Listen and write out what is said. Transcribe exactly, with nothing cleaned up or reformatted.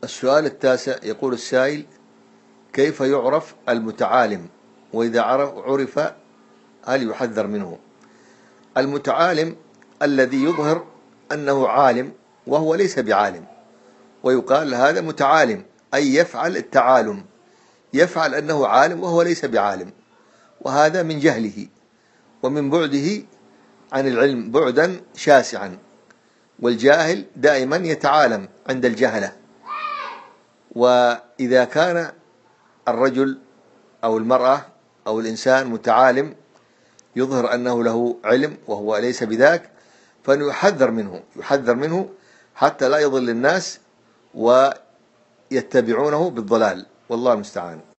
السؤال التاسع يقول السائل: كيف يعرف المتعالم؟ وإذا عرف عرف هل يحذر منه؟ المتعالم الذي يظهر أنه عالم وهو ليس بعالم، ويقال هذا متعالم، أي يفعل التعالم، يفعل أنه عالم وهو ليس بعالم، وهذا من جهله ومن بعده عن العلم بعدا شاسعا، والجاهل دائما يتعالم عند الجهلة. وإذا كان الرجل أو المرأة أو الإنسان متعالم يظهر أنه له علم وهو ليس بذاك، فنحذر منه يحذر منه حتى لا يضل الناس ويتبعونه بالضلال، والله المستعان.